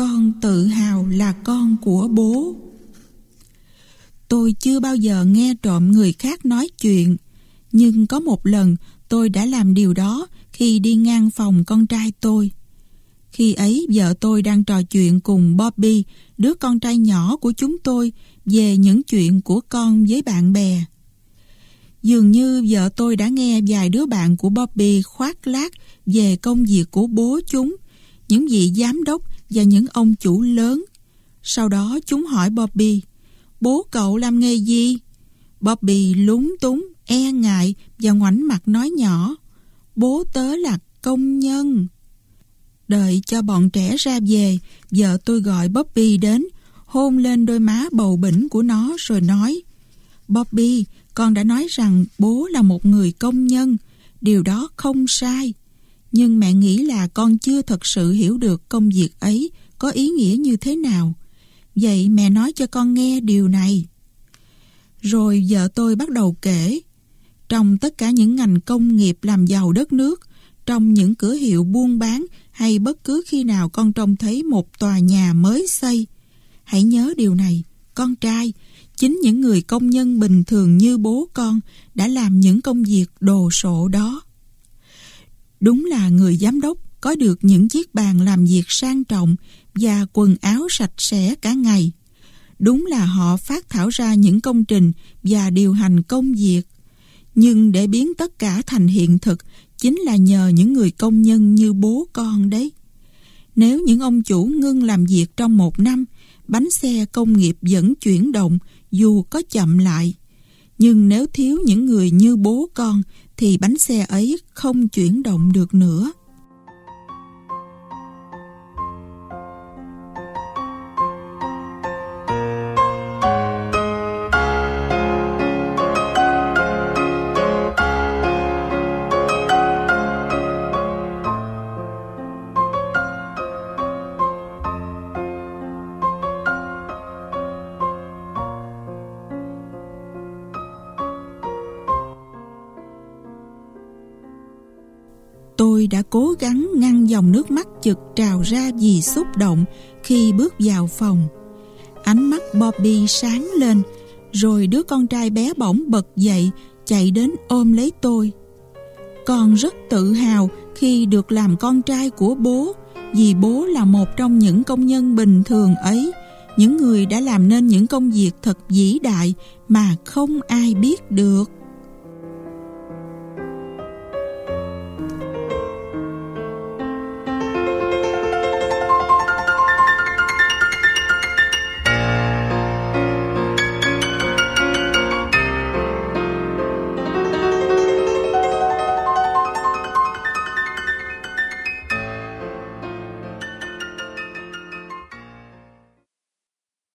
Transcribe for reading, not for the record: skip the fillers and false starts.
Con tự hào là con của bố. Tôi chưa bao giờ nghe trộm người khác nói chuyện, nhưng có một lần tôi đã làm điều đó khi đi ngang phòng con trai tôi. Khi ấy vợ tôi đang trò chuyện cùng Bobby, đứa con trai nhỏ của chúng tôi, về những chuyện của con với bạn bè. Dường như vợ tôi đã nghe vài đứa bạn của Bobby khoác lác về công việc của bố chúng, những vị giám đốc và những ông chủ lớn. Sau đó chúng hỏi Bobby, bố cậu làm nghề gì? Bobby lúng túng, e ngại và ngoảnh mặt nói nhỏ, bố tớ là công nhân. Đợi cho bọn trẻ ra về, vợ tôi gọi Bobby đến, hôn lên đôi má bầu bĩnh của nó rồi nói, Bobby, con đã nói rằng bố là một người công nhân, điều đó không sai. Nhưng mẹ nghĩ là con chưa thật sự hiểu được công việc ấy có ý nghĩa như thế nào. Vậy mẹ nói cho con nghe điều này. Rồi vợ tôi bắt đầu kể. Trong tất cả những ngành công nghiệp làm giàu đất nước, trong những cửa hiệu buôn bán hay bất cứ khi nào con trông thấy một tòa nhà mới xây, hãy nhớ điều này, con trai, chính những người công nhân bình thường như bố con đã làm những công việc đồ sộ đó. Đúng là người giám đốc có được những chiếc bàn làm việc sang trọng và quần áo sạch sẽ cả ngày. Đúng là họ phát thảo ra những công trình và điều hành công việc. Nhưng để biến tất cả thành hiện thực chính là nhờ những người công nhân như bố con đấy. Nếu những ông chủ ngưng làm việc trong 1 năm, bánh xe công nghiệp vẫn chuyển động dù có chậm lại. Nhưng nếu thiếu những người như bố con thì bánh xe ấy không chuyển động được nữa. Tôi đã cố gắng ngăn dòng nước mắt chực trào ra vì xúc động khi bước vào phòng. Ánh mắt Bobby sáng lên, rồi đứa con trai bé bỏng bật dậy, chạy đến ôm lấy tôi. Con rất tự hào khi được làm con trai của bố, vì bố là một trong những công nhân bình thường ấy, những người đã làm nên những công việc thật vĩ đại mà không ai biết được.